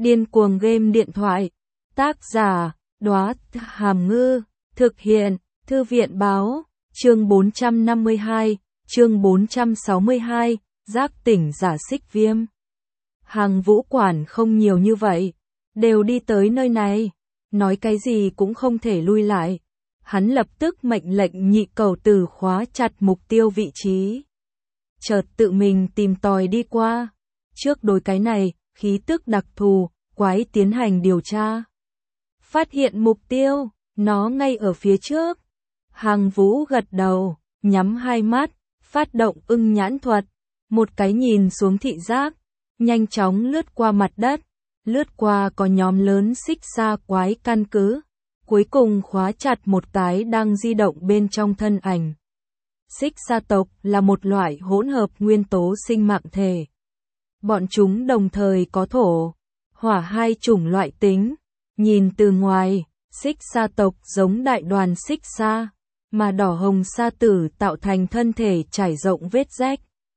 Điên cuồng game điện thoại. Tác giả, Đóa Hàm Ngư. Thực hiện, Thư viện báo. Chương 452, chương 462, giác tỉnh giả xích viêm. Hàng Vũ quản không nhiều như vậy, đều đi tới nơi này, nói cái gì cũng không thể lui lại. Hắn lập tức mệnh lệnh nhị cầu tử khóa chặt mục tiêu vị trí. Chợt tự mình tìm tòi đi qua. Trước đối cái này, khí tức đặc thù, quái tiến hành điều tra. Phát hiện mục tiêu, nó ngay ở phía trước. Hàng Vũ gật đầu, nhắm hai mắt, phát động ưng nhãn thuật. Một cái nhìn xuống thị giác, nhanh chóng lướt qua mặt đất, lướt qua có nhóm lớn xích xa quái căn cứ. Cuối cùng khóa chặt một cái đang di động bên trong thân ảnh. Xích xa tộc là một loại hỗn hợp nguyên tố sinh mạng thể. Bọn chúng đồng thời có thổ, hỏa hai chủng loại tính. Nhìn từ ngoài, xích xa tộc giống đại đoàn xích xa, mà đỏ hồng sa tử tạo thành thân thể trải rộng vết rách.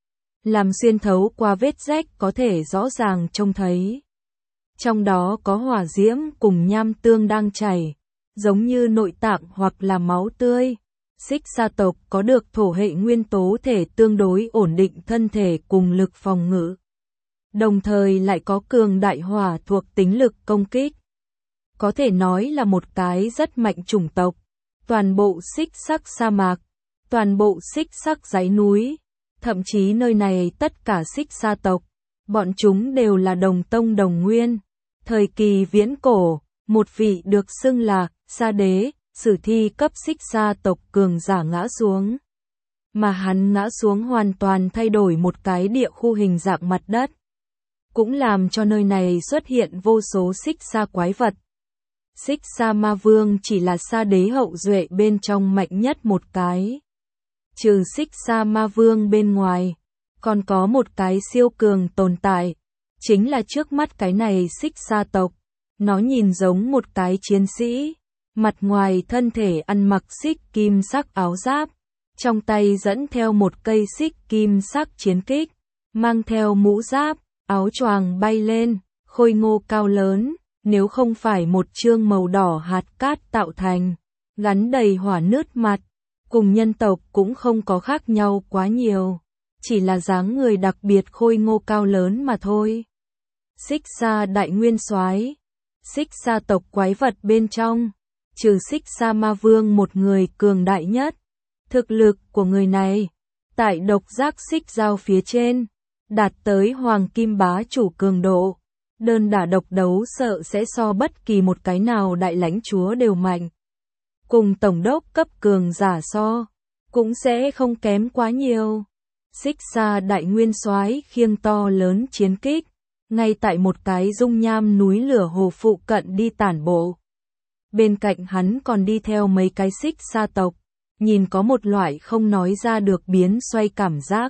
Làm xuyên thấu qua vết rách có thể rõ ràng trông thấy. Trong đó có hỏa diễm cùng nham tương đang chảy, giống như nội tạng hoặc là máu tươi. Xích xa tộc có được thổ hệ nguyên tố thể tương đối ổn định thân thể cùng lực phòng ngự. Đồng thời lại có cường đại hỏa thuộc tính lực công kích. Có thể nói là một cái rất mạnh chủng tộc. Toàn bộ xích sắc sa mạc, toàn bộ xích sắc dãy núi, thậm chí nơi này tất cả xích sa tộc, bọn chúng đều là đồng tông đồng nguyên. Thời kỳ viễn cổ, một vị được xưng là Sa Đế, sử thi cấp xích sa tộc cường giả ngã xuống. Mà hắn ngã xuống hoàn toàn thay đổi một cái địa khu hình dạng mặt đất. Cũng làm cho nơi này xuất hiện vô số xích sa quái vật. Xích Sa Ma Vương chỉ là Sa Đế hậu duệ bên trong mạnh nhất một cái. Trừ Xích Sa Ma Vương bên ngoài, còn có một cái siêu cường tồn tại, chính là trước mắt cái này Xích Sa tộc. Nó nhìn giống một cái chiến sĩ, mặt ngoài thân thể ăn mặc xích kim sắc áo giáp, trong tay dẫn theo một cây xích kim sắc chiến kích, mang theo mũ giáp, áo choàng bay lên, khôi ngô cao lớn. Nếu không phải một chương màu đỏ hạt cát tạo thành, gắn đầy hỏa nứt mặt, cùng nhân tộc cũng không có khác nhau quá nhiều, chỉ là dáng người đặc biệt khôi ngô cao lớn mà thôi. Xích Sa đại nguyên soái, xích sa tộc quái vật bên trong, trừ Xích Sa Ma Vương một người cường đại nhất. Thực lực của người này, tại độc giác xích giao phía trên, đạt tới hoàng kim bá chủ cường độ. Đơn đả độc đấu sợ sẽ so bất kỳ một cái nào đại lãnh chúa đều mạnh. Cùng tổng đốc cấp cường giả so, cũng sẽ không kém quá nhiều. Xích Sa đại nguyên soái khiêng to lớn chiến kích, ngay tại một cái dung nham núi lửa hồ phụ cận đi tản bộ. Bên cạnh hắn còn đi theo mấy cái xích sa tộc, nhìn có một loại không nói ra được biến xoay cảm giác.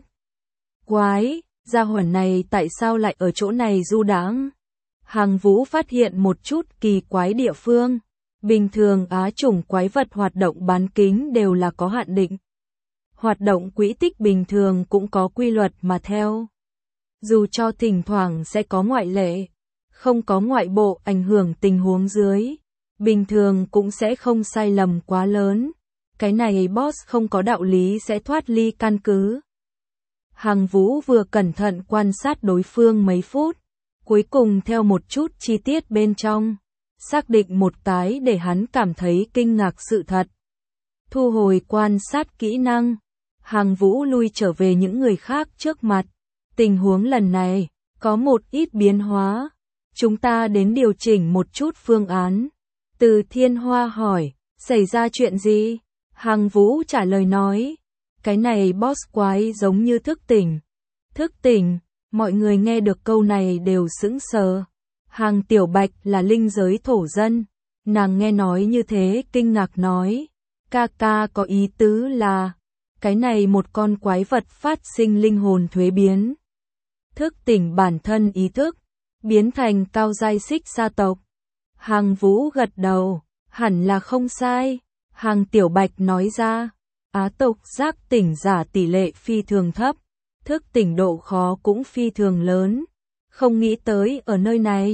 Quái, gia hỏa này tại sao lại ở chỗ này du đãng? Hàng Vũ phát hiện một chút kỳ quái địa phương. Bình thường á chủng quái vật hoạt động bán kính đều là có hạn định. Hoạt động quỹ tích bình thường cũng có quy luật mà theo. Dù cho thỉnh thoảng sẽ có ngoại lệ, không có ngoại bộ ảnh hưởng tình huống dưới, bình thường cũng sẽ không sai lầm quá lớn. Cái này boss không có đạo lý sẽ thoát ly căn cứ. Hàng Vũ vừa cẩn thận quan sát đối phương mấy phút, cuối cùng theo một chút chi tiết bên trong, xác định một cái để hắn cảm thấy kinh ngạc sự thật. Thu hồi quan sát kỹ năng, Hàng Vũ lui trở về những người khác trước mặt. Tình huống lần này, có một ít biến hóa. Chúng ta đến điều chỉnh một chút phương án. Từ Thiên Hoa hỏi, xảy ra chuyện gì? Hàng Vũ trả lời nói, cái này boss quái giống như thức tỉnh. Thức tỉnh, mọi người nghe được câu này đều sững sờ. Hàng Tiểu Bạch là linh giới thổ dân. Nàng nghe nói như thế kinh ngạc nói, ca ca có ý tứ là, cái này một con quái vật phát sinh linh hồn thuế biến. Thức tỉnh bản thân ý thức, biến thành cao giai xích sa tộc. Hàng Vũ gật đầu, hẳn là không sai. Hàng Tiểu Bạch nói ra, á tộc giác tỉnh giả tỷ lệ phi thường thấp, thức tỉnh độ khó cũng phi thường lớn. Không nghĩ tới ở nơi này,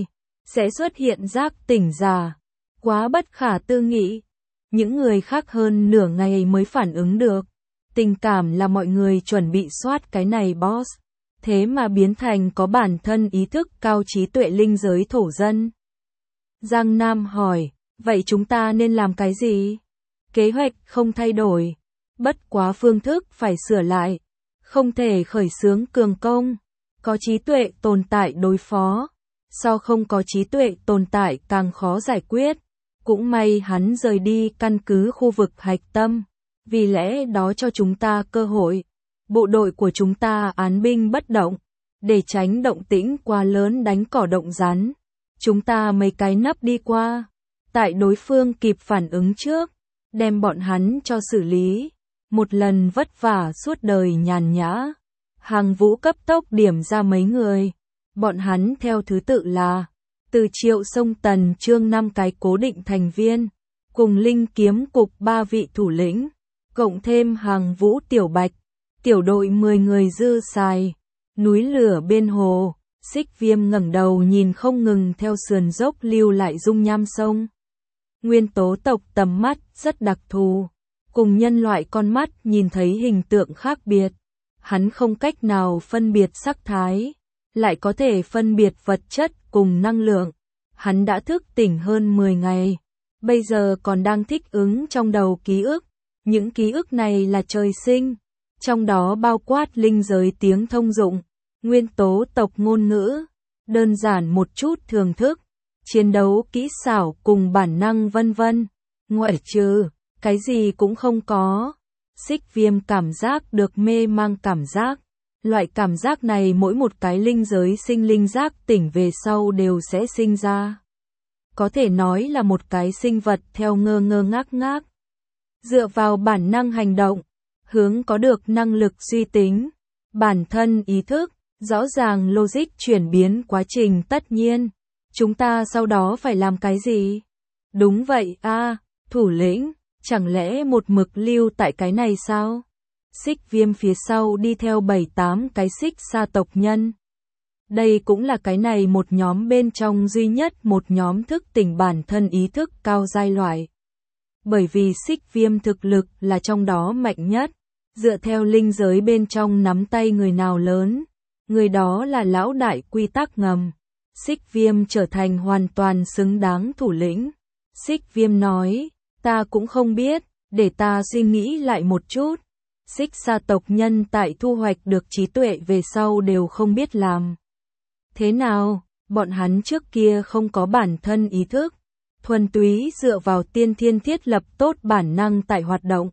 sẽ xuất hiện giác tỉnh giả. Quá bất khả tư nghị. Những người khác hơn nửa ngày mới phản ứng được. Tình cảm là mọi người chuẩn bị soát cái này boss. Thế mà biến thành có bản thân ý thức cao trí tuệ linh giới thổ dân. Giang Nam hỏi, vậy chúng ta nên làm cái gì? Kế hoạch không thay đổi. Bất quá phương thức phải sửa lại. Không thể khởi xướng cường công. Có trí tuệ tồn tại đối phó. So không có trí tuệ tồn tại càng khó giải quyết. Cũng may hắn rời đi căn cứ khu vực hạch tâm. Vì lẽ đó cho chúng ta cơ hội. Bộ đội của chúng ta án binh bất động. Để tránh động tĩnh quá lớn đánh cỏ động rắn. Chúng ta mấy cái nấp đi qua. Tại đối phương kịp phản ứng trước. Đem bọn hắn cho xử lý. Một lần vất vả suốt đời nhàn nhã. Hàng Vũ cấp tốc điểm ra mấy người. Bọn hắn theo thứ tự là Từ Triệu Sông Tần Trương 5 cái cố định thành viên. Cùng Linh Kiếm Cục 3 vị thủ lĩnh. Cộng thêm Hàng Vũ Tiểu Bạch. Tiểu đội 10 người dư xài. Núi lửa bên hồ. Xích Viêm ngẩng đầu nhìn không ngừng theo sườn dốc lưu lại dung nham sông. Nguyên tố tộc tầm mắt rất đặc thù. Cùng nhân loại con mắt nhìn thấy hình tượng khác biệt. Hắn không cách nào phân biệt sắc thái. Lại có thể phân biệt vật chất cùng năng lượng. Hắn đã thức tỉnh hơn 10 ngày. Bây giờ còn đang thích ứng trong đầu ký ức. Những ký ức này là trời sinh. Trong đó bao quát linh giới tiếng thông dụng. Nguyên tố tộc ngôn ngữ. Đơn giản một chút thưởng thức. Chiến đấu kỹ xảo cùng bản năng vân vân. Ngoại trừ, cái gì cũng không có. Xích Viêm cảm giác được mê mang cảm giác. Loại cảm giác này mỗi một cái linh giới sinh linh giác tỉnh về sau đều sẽ sinh ra. Có thể nói là một cái sinh vật theo ngơ ngơ ngác ngác. Dựa vào bản năng hành động, hướng có được năng lực suy tính, bản thân ý thức, rõ ràng logic chuyển biến quá trình tất nhiên. Chúng ta sau đó phải làm cái gì? Đúng vậy a, thủ lĩnh, chẳng lẽ một mực lưu tại cái này sao? Xích Viêm phía sau đi theo 7-8 cái xích xa tộc nhân. Đây cũng là cái này một nhóm bên trong duy nhất một nhóm thức tỉnh bản thân ý thức cao giai loại. Bởi vì Xích Viêm thực lực là trong đó mạnh nhất. Dựa theo linh giới bên trong nắm tay người nào lớn, người đó là lão đại quy tắc ngầm. Xích Viêm trở thành hoàn toàn xứng đáng thủ lĩnh. Xích Viêm nói, ta cũng không biết, để ta suy nghĩ lại một chút. Xích xa tộc nhân tại thu hoạch được trí tuệ về sau đều không biết làm. Thế nào, bọn hắn trước kia không có bản thân ý thức, thuần túy dựa vào tiên thiên thiết lập tốt bản năng tại hoạt động.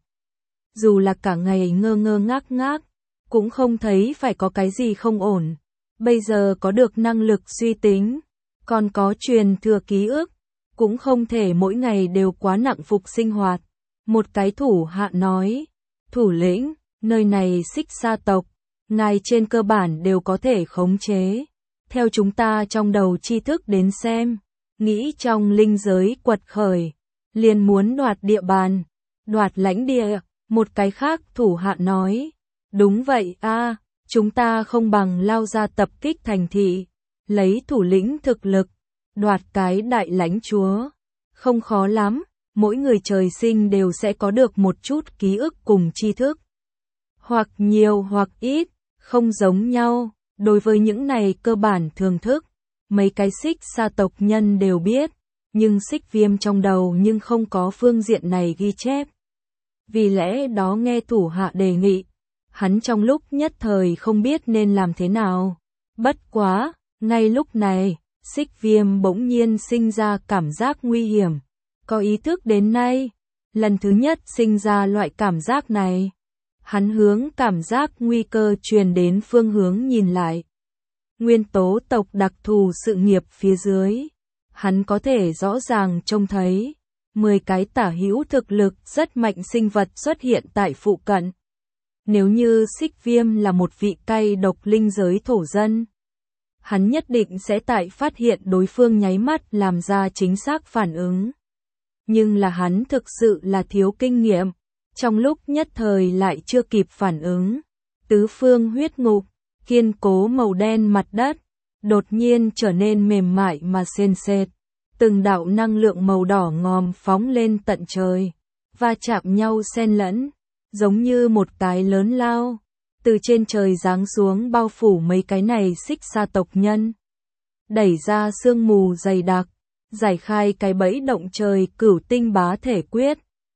Dù là cả ngày ngơ ngơ ngác ngác, cũng không thấy phải có cái gì không ổn. Bây giờ có được năng lực suy tính, còn có truyền thừa ký ức, cũng không thể mỗi ngày đều quá nặng phục sinh hoạt. Một cái thủ hạ nói, thủ lĩnh, nơi này xích xa tộc, ngài trên cơ bản đều có thể khống chế. Theo chúng ta trong đầu tri thức đến xem, nghĩ trong linh giới quật khởi, liền muốn đoạt địa bàn, đoạt lãnh địa. Một cái khác thủ hạ nói, đúng vậy a, chúng ta không bằng lao ra tập kích thành thị, lấy thủ lĩnh thực lực, đoạt cái đại lãnh chúa. Không khó lắm, mỗi người trời sinh đều sẽ có được một chút ký ức cùng tri thức. Hoặc nhiều hoặc ít, không giống nhau. Đối với những này cơ bản thường thức, mấy cái xích xa tộc nhân đều biết, nhưng Xích Viêm trong đầu nhưng không có phương diện này ghi chép. Vì lẽ đó nghe thủ hạ đề nghị, hắn trong lúc nhất thời không biết nên làm thế nào. Bất quá, ngay lúc này, Xích Viêm bỗng nhiên sinh ra cảm giác nguy hiểm. Có ý thức đến nay, lần thứ nhất sinh ra loại cảm giác này. Hắn hướng cảm giác nguy cơ truyền đến phương hướng nhìn lại. Nguyên tố tộc đặc thù sự nghiệp phía dưới. Hắn có thể rõ ràng trông thấy 10 cái tả hữu thực lực rất mạnh sinh vật xuất hiện tại phụ cận. Nếu như Xích Viêm là một vị cay độc linh giới thổ dân, hắn nhất định sẽ tại phát hiện đối phương nháy mắt làm ra chính xác phản ứng. Nhưng là hắn thực sự là thiếu kinh nghiệm. Trong lúc nhất thời lại chưa kịp phản ứng. Tứ phương huyết ngục, kiên cố màu đen mặt đất, đột nhiên trở nên mềm mại mà sền sệt. Từng đạo năng lượng màu đỏ ngòm phóng lên tận trời, va chạm nhau xen lẫn, giống như một cái lớn lao, từ trên trời giáng xuống bao phủ mấy cái này xích xa tộc nhân. Đẩy ra sương mù dày đặc, giải khai cái bẫy động trời cửu tinh bá thể quyết.